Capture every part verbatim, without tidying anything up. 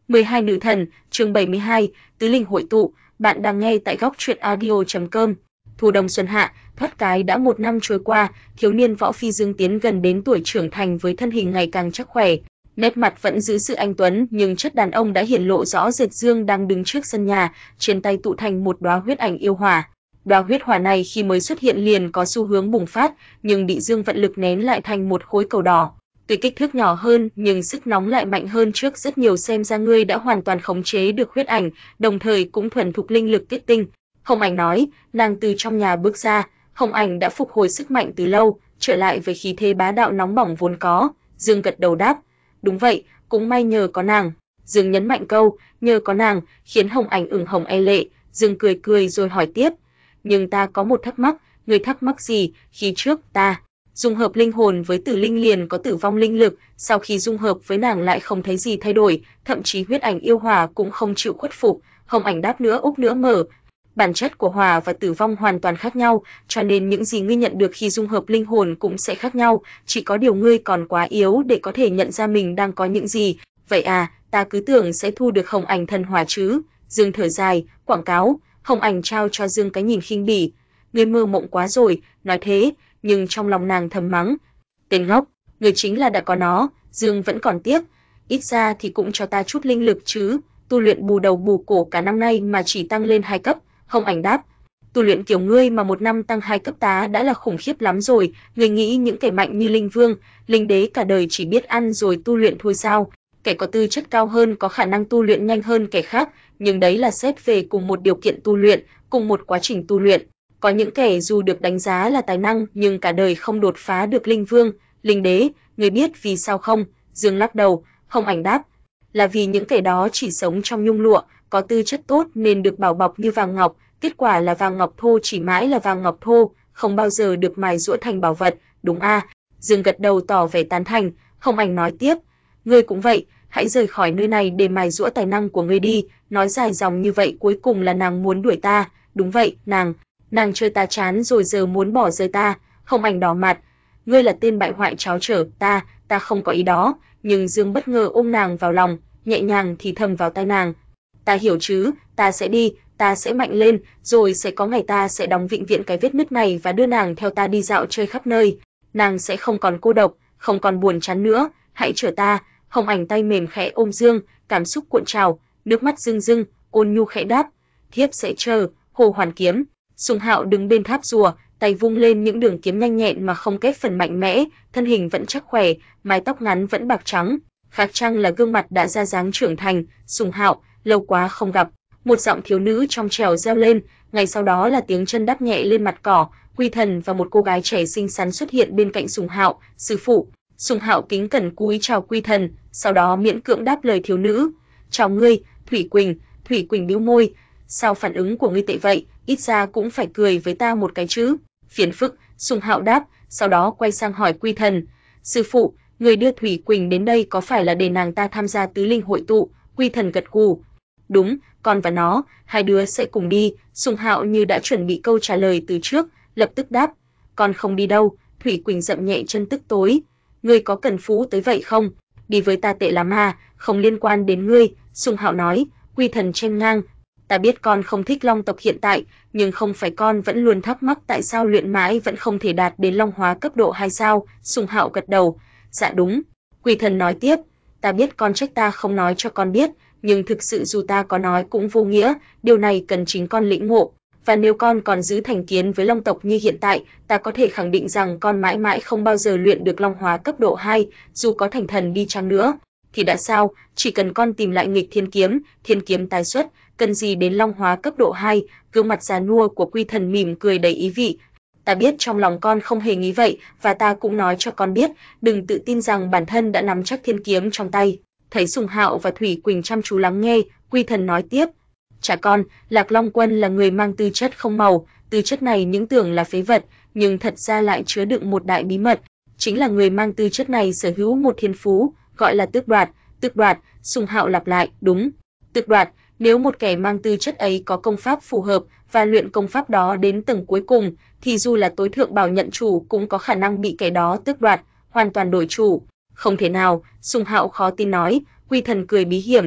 mười hai Nữ thần, chương bảy mươi hai, Tứ linh hội tụ, bạn đang nghe tại góc truyện audio chấm com. Thu đông xuân hạ, thoát cái đã một năm trôi qua, thiếu niên Võ Phi Dương tiến gần đến tuổi trưởng thành với thân hình ngày càng chắc khỏe, nét mặt vẫn giữ sự anh tuấn, nhưng chất đàn ông đã hiển lộ rõ rệt. Dương đang đứng trước sân nhà, trên tay tụ thành một đóa huyết ảnh yêu hỏa. Đóa huyết hỏa này khi mới xuất hiện liền có xu hướng bùng phát, nhưng bị Dương vận lực nén lại thành một khối cầu đỏ. Tuy kích thước nhỏ hơn nhưng sức nóng lại mạnh hơn trước rất nhiều, xem ra ngươi đã hoàn toàn khống chế được huyết ảnh, đồng thời cũng thuần thục linh lực kết tinh. Hồng Ảnh nói, nàng từ trong nhà bước ra, Hồng Ảnh đã phục hồi sức mạnh từ lâu, trở lại với khí thế bá đạo nóng bỏng vốn có. Dương gật đầu đáp, đúng vậy, cũng may nhờ có nàng. Dương nhấn mạnh câu, nhờ có nàng, khiến Hồng Ảnh ửng hồng e lệ. Dương cười cười rồi hỏi tiếp, nhưng ta có một thắc mắc. Ngươi thắc mắc gì? Khi trước ta dung hợp linh hồn với Tử Linh liền có tử vong linh lực, sau khi dung hợp với nàng lại không thấy gì thay đổi, thậm chí huyết ảnh yêu hỏa cũng không chịu khuất phục. Hồng Ảnh đáp nữa úp nữa mở, bản chất của hỏa và tử vong hoàn toàn khác nhau, cho nên những gì ngươi nhận được khi dung hợp linh hồn cũng sẽ khác nhau, chỉ có điều ngươi còn quá yếu để có thể nhận ra mình đang có những gì. Vậy à, ta cứ tưởng sẽ thu được Hồng Ảnh thần hỏa chứ. Dương thở dài, quảng cáo. Hồng Ảnh trao cho Dương cái nhìn khinh bỉ, ngươi mơ mộng quá rồi. Nói thế, nhưng trong lòng nàng thầm mắng, tên ngốc, người chính là đã có nó. Dương vẫn còn tiếc, ít ra thì cũng cho ta chút linh lực chứ, tu luyện bù đầu bù cổ cả năm nay mà chỉ tăng lên hai cấp. Hồng Ảnh đáp, tu luyện kiểu ngươi mà một năm tăng hai cấp tá đã là khủng khiếp lắm rồi. Ngươi nghĩ những kẻ mạnh như Linh Vương, Linh Đế cả đời chỉ biết ăn rồi tu luyện thôi sao? Kẻ có tư chất cao hơn có khả năng tu luyện nhanh hơn kẻ khác, nhưng đấy là xét về cùng một điều kiện tu luyện, cùng một quá trình tu luyện. Có những kẻ dù được đánh giá là tài năng nhưng cả đời không đột phá được Linh Vương, Linh Đế. Ngươi biết vì sao không? Dương lắc đầu. Hồng Ảnh đáp, là vì những kẻ đó chỉ sống trong nhung lụa, có tư chất tốt nên được bảo bọc như vàng ngọc, kết quả là vàng ngọc thô chỉ mãi là vàng ngọc thô, không bao giờ được mài giũa thành bảo vật. Đúng a? À? Dương gật đầu tỏ vẻ tán thành. Hồng Ảnh nói tiếp, ngươi cũng vậy, hãy rời khỏi nơi này để mài giũa tài năng của ngươi đi. Nói dài dòng như vậy cuối cùng là nàng muốn đuổi ta. Đúng vậy, nàng nàng chơi ta chán rồi giờ muốn bỏ rơi ta. Hồng Ảnh đỏ mặt, ngươi là tên bại hoại tráo trở. Ta, ta không có ý đó. Nhưng Dương bất ngờ ôm nàng vào lòng, nhẹ nhàng thì thầm vào tai nàng, ta hiểu chứ, ta sẽ đi, ta sẽ mạnh lên, rồi sẽ có ngày ta sẽ đóng vĩnh viễn cái vết nứt này và đưa nàng theo ta đi dạo chơi khắp nơi. Nàng sẽ không còn cô độc, không còn buồn chán nữa, hãy chờ ta. Hồng Ảnh tay mềm khẽ ôm Dương, cảm xúc cuộn trào, nước mắt rưng rưng, ôn nhu khẽ đáp, thiếp sẽ chờ. Hồ Hoàn Kiếm. Sùng Hạo đứng bên tháp rùa, tay vung lên những đường kiếm nhanh nhẹn mà không kép phần mạnh mẽ, thân hình vẫn chắc khỏe, mái tóc ngắn vẫn bạc trắng, khác chăng là gương mặt đã ra dáng trưởng thành. Sùng Hạo, lâu quá không gặp. Một giọng thiếu nữ trong trẻo reo lên, ngay sau đó là tiếng chân đáp nhẹ lên mặt cỏ. Quy Thần và một cô gái trẻ xinh xắn xuất hiện bên cạnh Sùng Hạo. Sư phụ. Sùng Hạo kính cẩn cúi chào Quy Thần, sau đó miễn cưỡng đáp lời thiếu nữ, chào ngươi, Thủy Quỳnh. Thủy Quỳnh bĩu môi, sao phản ứng của ngươi tệ vậy, ít ra cũng phải cười với ta một cái chứ. Phiền phức. Sùng Hạo đáp, sau đó quay sang hỏi Quy Thần, sư phụ, người đưa Thủy Quỳnh đến đây có phải là để nàng ta tham gia tứ linh hội tụ? Quy Thần gật gù, đúng, con và nó, hai đứa sẽ cùng đi. Sùng Hạo như đã chuẩn bị câu trả lời từ trước, lập tức đáp, con không đi đâu. Thủy Quỳnh dậm nhẹ chân tức tối, ngươi có cần phú tới vậy không? Đi với ta tệ lắm à, không liên quan đến ngươi. Sùng Hạo nói. Quy Thần chen ngang, ta biết con không thích long tộc hiện tại, nhưng không phải con vẫn luôn thắc mắc tại sao luyện mãi vẫn không thể đạt đến long hóa cấp độ hay sao? Sùng Hạo gật đầu, dạ đúng. Quy Thần nói tiếp, ta biết con trách ta không nói cho con biết, nhưng thực sự dù ta có nói cũng vô nghĩa, điều này cần chính con lĩnh ngộ. Và nếu con còn giữ thành kiến với long tộc như hiện tại, ta có thể khẳng định rằng con mãi mãi không bao giờ luyện được long hóa cấp độ hai, dù có thành thần đi chăng nữa. Thì đã sao, chỉ cần con tìm lại nghịch thiên kiếm, thiên kiếm tái xuất, cần gì đến long hóa cấp độ hai? Gương mặt già nua của Quy Thần mỉm cười đầy ý vị. Ta biết trong lòng con không hề nghĩ vậy, và ta cũng nói cho con biết, đừng tự tin rằng bản thân đã nắm chắc thiên kiếm trong tay. Thấy Sùng Hạo và Thủy Quỳnh chăm chú lắng nghe, Quy Thần nói tiếp, cha con, Lạc Long Quân là người mang tư chất không màu, tư chất này những tưởng là phế vật, nhưng thật ra lại chứa đựng một đại bí mật, chính là người mang tư chất này sở hữu một thiên phú, gọi là tước đoạt. Tước đoạt. Sùng Hạo lặp lại, đúng, tước đoạt. Nếu một kẻ mang tư chất ấy có công pháp phù hợp và luyện công pháp đó đến tầng cuối cùng, thì dù là tối thượng bảo nhận chủ cũng có khả năng bị kẻ đó tước đoạt, hoàn toàn đổi chủ. Không thể nào. Sùng Hạo khó tin nói. Quy Thần cười bí hiểm,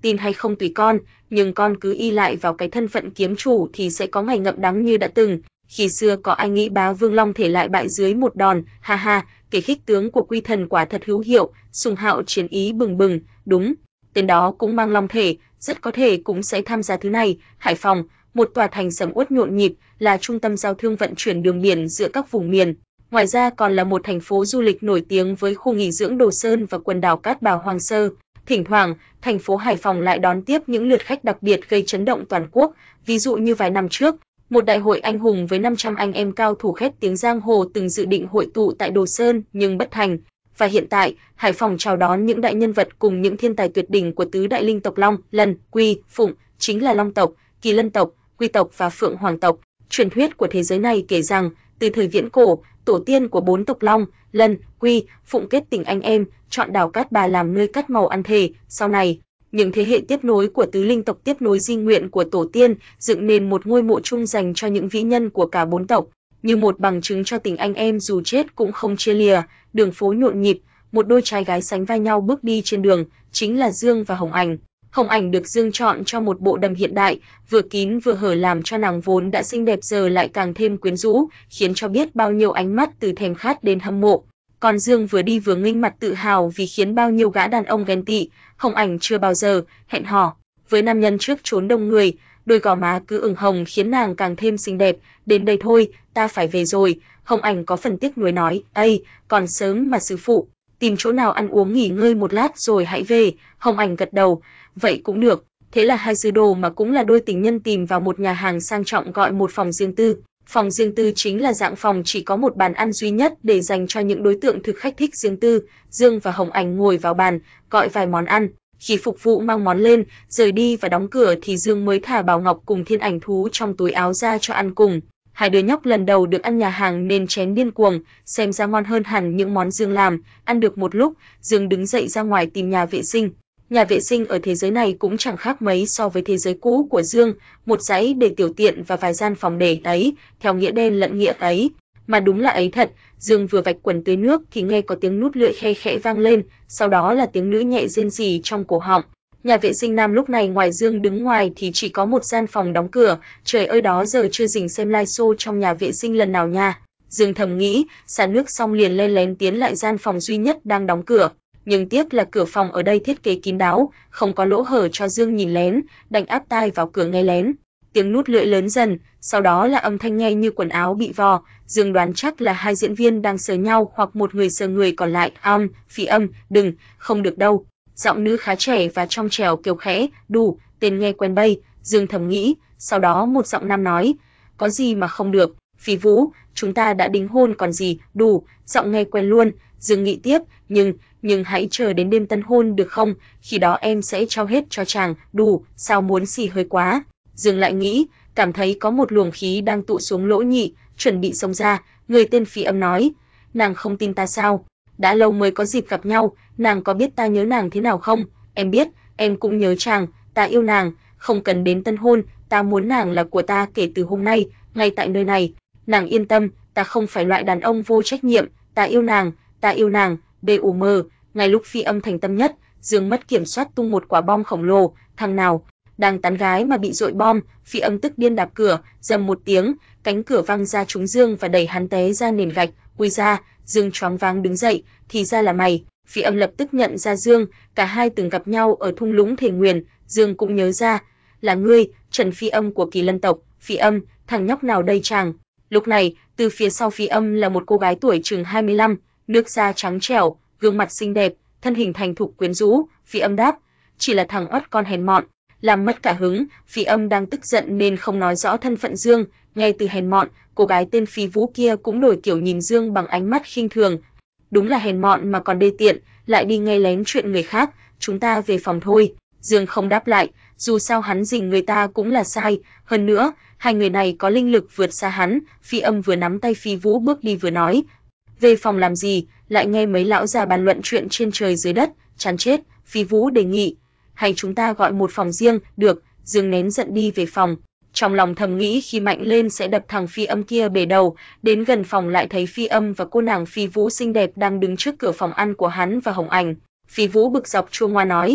tin hay không tùy con, nhưng con cứ y lại vào cái thân phận kiếm chủ thì sẽ có ngày ngậm đắng như đã từng. Khi xưa có ai nghĩ bá Vương Long thể lại bại dưới một đòn, ha ha, kể khích tướng của Quy Thần quả thật hữu hiệu, Sùng Hạo chiến ý bừng bừng, đúng, tên đó cũng mang long thể, rất có thể cũng sẽ tham gia thứ này. Hải Phòng, một tòa thành sầm uất nhộn nhịp, là trung tâm giao thương vận chuyển đường biển giữa các vùng miền. Ngoài ra còn là một thành phố du lịch nổi tiếng với khu nghỉ dưỡng Đồ Sơn và quần đảo Cát Bà Hoàng Sơ. Thỉnh thoảng, thành phố Hải Phòng lại đón tiếp những lượt khách đặc biệt gây chấn động toàn quốc, ví dụ như vài năm trước, một đại hội anh hùng với năm trăm anh em cao thủ khét tiếng giang hồ từng dự định hội tụ tại Đồ Sơn nhưng bất thành. Và hiện tại, Hải Phòng chào đón những đại nhân vật cùng những thiên tài tuyệt đỉnh của tứ đại linh tộc Long, Lân, Quy, Phụng, chính là Long tộc, Kỳ Lân tộc, Quy tộc và Phượng Hoàng tộc. Truyền thuyết của thế giới này kể rằng, từ thời viễn cổ, tổ tiên của bốn tộc Long, Lân, Quy, Phụng kết tình anh em, chọn đảo Cát Bà làm nơi cắt màu ăn thề. Sau này, những thế hệ tiếp nối của tứ linh tộc tiếp nối di nguyện của tổ tiên, dựng nên một ngôi mộ chung dành cho những vĩ nhân của cả bốn tộc, như một bằng chứng cho tình anh em dù chết cũng không chia lìa. Đường phố nhộn nhịp, một đôi trai gái sánh vai nhau bước đi trên đường, chính là Dương và Hồng Ảnh. Hồng Ảnh được Dương chọn cho một bộ đầm hiện đại, vừa kín vừa hở làm cho nàng vốn đã xinh đẹp giờ lại càng thêm quyến rũ, khiến cho biết bao nhiêu ánh mắt từ thèm khát đến hâm mộ. Còn Dương vừa đi vừa nghênh mặt tự hào vì khiến bao nhiêu gã đàn ông ghen tị. Hồng Ảnh chưa bao giờ hẹn hò với nam nhân trước chốn đông người, đôi gò má cứ ửng hồng khiến nàng càng thêm xinh đẹp. Đến đây thôi, ta phải về rồi. Hồng Ảnh có phần tiếc nuối nói, ây, còn sớm mà sư phụ, tìm chỗ nào ăn uống nghỉ ngơi một lát rồi hãy về. Hồng Ảnh gật đầu, vậy cũng được. Thế là hai sư đồ mà cũng là đôi tình nhân tìm vào một nhà hàng sang trọng gọi một phòng riêng tư. Phòng riêng tư chính là dạng phòng chỉ có một bàn ăn duy nhất để dành cho những đối tượng thực khách thích riêng tư. Dương và Hồng Ảnh ngồi vào bàn, gọi vài món ăn. Khi phục vụ mang món lên, rời đi và đóng cửa thì Dương mới thả Bảo Ngọc cùng Thiên Ảnh thú trong túi áo ra cho ăn cùng. Hai đứa nhóc lần đầu được ăn nhà hàng nên chén điên cuồng, xem ra ngon hơn hẳn những món Dương làm. Ăn được một lúc, Dương đứng dậy ra ngoài tìm nhà vệ sinh. Nhà vệ sinh ở thế giới này cũng chẳng khác mấy so với thế giới cũ của Dương, một dãy để tiểu tiện và vài gian phòng để đấy, theo nghĩa đen lẫn nghĩa ấy. Mà đúng là ấy thật, Dương vừa vạch quần tưới nước thì nghe có tiếng nút lưỡi khe khẽ vang lên, sau đó là tiếng nữ nhẹ rên rỉ trong cổ họng. Nhà vệ sinh nam lúc này ngoài Dương đứng ngoài thì chỉ có một gian phòng đóng cửa, trời ơi đó giờ chưa rình xem live show trong nhà vệ sinh lần nào nha. Dương thầm nghĩ, xả nước xong liền len lén tiến lại gian phòng duy nhất đang đóng cửa. Nhưng tiếc là cửa phòng ở đây thiết kế kín đáo, không có lỗ hở cho Dương nhìn lén, đành áp tai vào cửa nghe lén. Tiếng nút lưỡi lớn dần, sau đó là âm thanh nghe như quần áo bị vò. Dương đoán chắc là hai diễn viên đang sờ nhau hoặc một người sờ người còn lại. Âm, Phi Âm, đừng, không được đâu. Giọng nữ khá trẻ và trong trẻo kêu khẽ, đủ, tên nghe quen bay. Dương thầm nghĩ, sau đó một giọng nam nói, có gì mà không được, Phi Vũ, chúng ta đã đính hôn còn gì, đủ, giọng nghe quen luôn. Dương nghĩ tiếp, nhưng, nhưng hãy chờ đến đêm tân hôn được không, khi đó em sẽ trao hết cho chàng, đủ, sao muốn xì hơi quá. Dương lại nghĩ, cảm thấy có một luồng khí đang tụ xuống lỗ nhị, chuẩn bị xông ra, người tên Phi Âm nói, nàng không tin ta sao, đã lâu mới có dịp gặp nhau, nàng có biết ta nhớ nàng thế nào không, em biết, em cũng nhớ chàng, ta yêu nàng, không cần đến tân hôn, ta muốn nàng là của ta kể từ hôm nay, ngay tại nơi này, nàng yên tâm, ta không phải loại đàn ông vô trách nhiệm, ta yêu nàng, ta yêu nàng, bùm, ngay lúc Phi Âm thành tâm nhất, Dương mất kiểm soát tung một quả bom khổng lồ, thằng nào đang tán gái mà bị dội bom. Phi Âm tức điên đạp cửa, rầm một tiếng, cánh cửa văng ra trúng Dương và đẩy hắn té ra nền gạch. Ui ra, Dương choáng váng đứng dậy, thì ra là mày. Phi Âm lập tức nhận ra Dương, cả hai từng gặp nhau ở thung lũng Thể Nguyền. Dương cũng nhớ ra, là ngươi, Trần Phi Âm của Kỳ Lân tộc. Phi Âm, thằng nhóc nào đây chàng? Lúc này, từ phía sau Phi Âm là một cô gái tuổi chừng hai mươi lăm, nước da trắng trẻo, gương mặt xinh đẹp, thân hình thành thục quyến rũ. Phi Âm đáp, chỉ là thằng oắt con hèn mọn. Làm mất cả hứng, Phi Âm đang tức giận nên không nói rõ thân phận Dương, nghe từ hèn mọn, cô gái tên Phi Vũ kia cũng đổi kiểu nhìn Dương bằng ánh mắt khinh thường. Đúng là hèn mọn mà còn đê tiện, lại đi nghe lén chuyện người khác, chúng ta về phòng thôi. Dương không đáp lại, dù sao hắn dình người ta cũng là sai, hơn nữa, hai người này có linh lực vượt xa hắn. Phi Âm vừa nắm tay Phi Vũ bước đi vừa nói, về phòng làm gì, lại nghe mấy lão già bàn luận chuyện trên trời dưới đất, chán chết. Phi Vũ đề nghị, hay chúng ta gọi một phòng riêng, được. Dương nén giận đi về phòng, trong lòng thầm nghĩ khi mạnh lên sẽ đập thằng Phi Âm kia bể đầu. Đến gần phòng lại thấy Phi Âm và cô nàng Phi Vũ xinh đẹp đang đứng trước cửa phòng ăn của hắn và Hồng Ảnh. Phi Vũ bực dọc chua ngoa nói,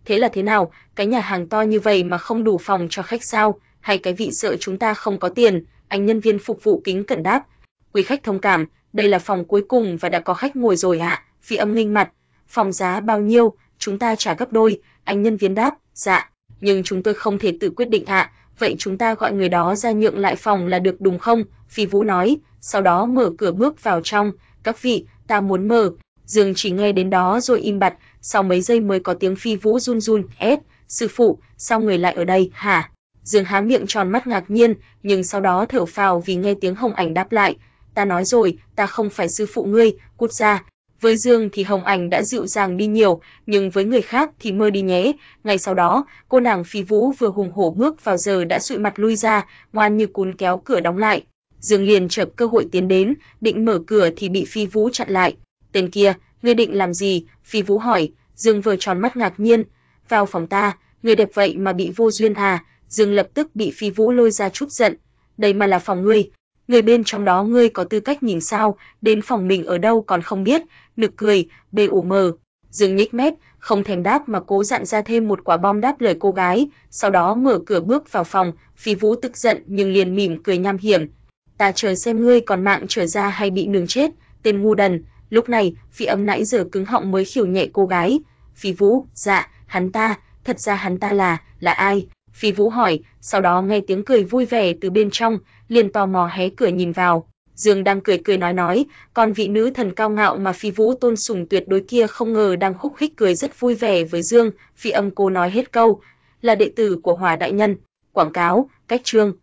Thế là thế nào, cái nhà hàng to như vậy mà không đủ phòng cho khách sao? Hay cái vị sợ chúng ta không có tiền? Anh nhân viên phục vụ kính cẩn đáp. Quý khách thông cảm, đây là phòng cuối cùng và đã có khách ngồi rồi ạ. Phi Âm nghênh mặt. Phòng giá bao nhiêu? Chúng ta trả gấp đôi. Anh nhân viên đáp. Dạ, nhưng chúng tôi không thể tự quyết định ạ. Vậy chúng ta gọi người đó ra nhượng lại phòng là được đúng không? Phi Vũ nói, sau đó mở cửa bước vào trong. Các vị, ta muốn mở. Dương chỉ nghe đến đó rồi im bặt, sau mấy giây mới có tiếng Phi Vũ run run, "Ết, sư phụ, sao người lại ở đây, hả?" Dương há miệng tròn mắt ngạc nhiên, nhưng sau đó thở phào vì nghe tiếng Hồng Ảnh đáp lại, "Ta nói rồi, ta không phải sư phụ ngươi, cút ra." Với Dương thì Hồng Ảnh đã dịu dàng đi nhiều, nhưng với người khác thì mơ đi nhé. Ngay sau đó, cô nàng Phi Vũ vừa hùng hổ bước vào giờ đã dụi mặt lui ra, ngoan như cún kéo cửa đóng lại. Dương liền chợp cơ hội tiến đến, định mở cửa thì bị Phi Vũ chặn lại. "Tên kia, ngươi định làm gì?" Phi Vũ hỏi. Dương vừa tròn mắt ngạc nhiên. "Vào phòng ta, người đẹp vậy mà bị vô duyên à?" Dương lập tức bị Phi Vũ lôi ra trút giận. "Đây mà là phòng ngươi, người bên trong đó ngươi có tư cách nhìn sao, đến phòng mình ở đâu còn không biết." Nực cười, bê ủ mờ. Dương nhếch mép, không thèm đáp mà cố dặn ra thêm một quả bom đáp lời cô gái, sau đó mở cửa bước vào phòng. Phi Vũ tức giận nhưng liền mỉm cười nham hiểm. "Ta chờ xem ngươi còn mạng trở ra hay bị nướng chết, tên ngu đần." Lúc này, Phi Âm nãy giờ cứng họng mới khiêu nhẹ cô gái. "Phi Vũ, dạ, hắn ta, thật ra hắn ta là, là ai?" Phi Vũ hỏi, sau đó nghe tiếng cười vui vẻ từ bên trong, liền tò mò hé cửa nhìn vào. Dương đang cười cười nói nói, còn vị nữ thần cao ngạo mà Phi Vũ tôn sùng tuyệt đối kia không ngờ đang khúc khích cười rất vui vẻ với Dương. Phi Âm cô nói hết câu, "Là đệ tử của Hỏa đại nhân." Quảng cáo, cách chương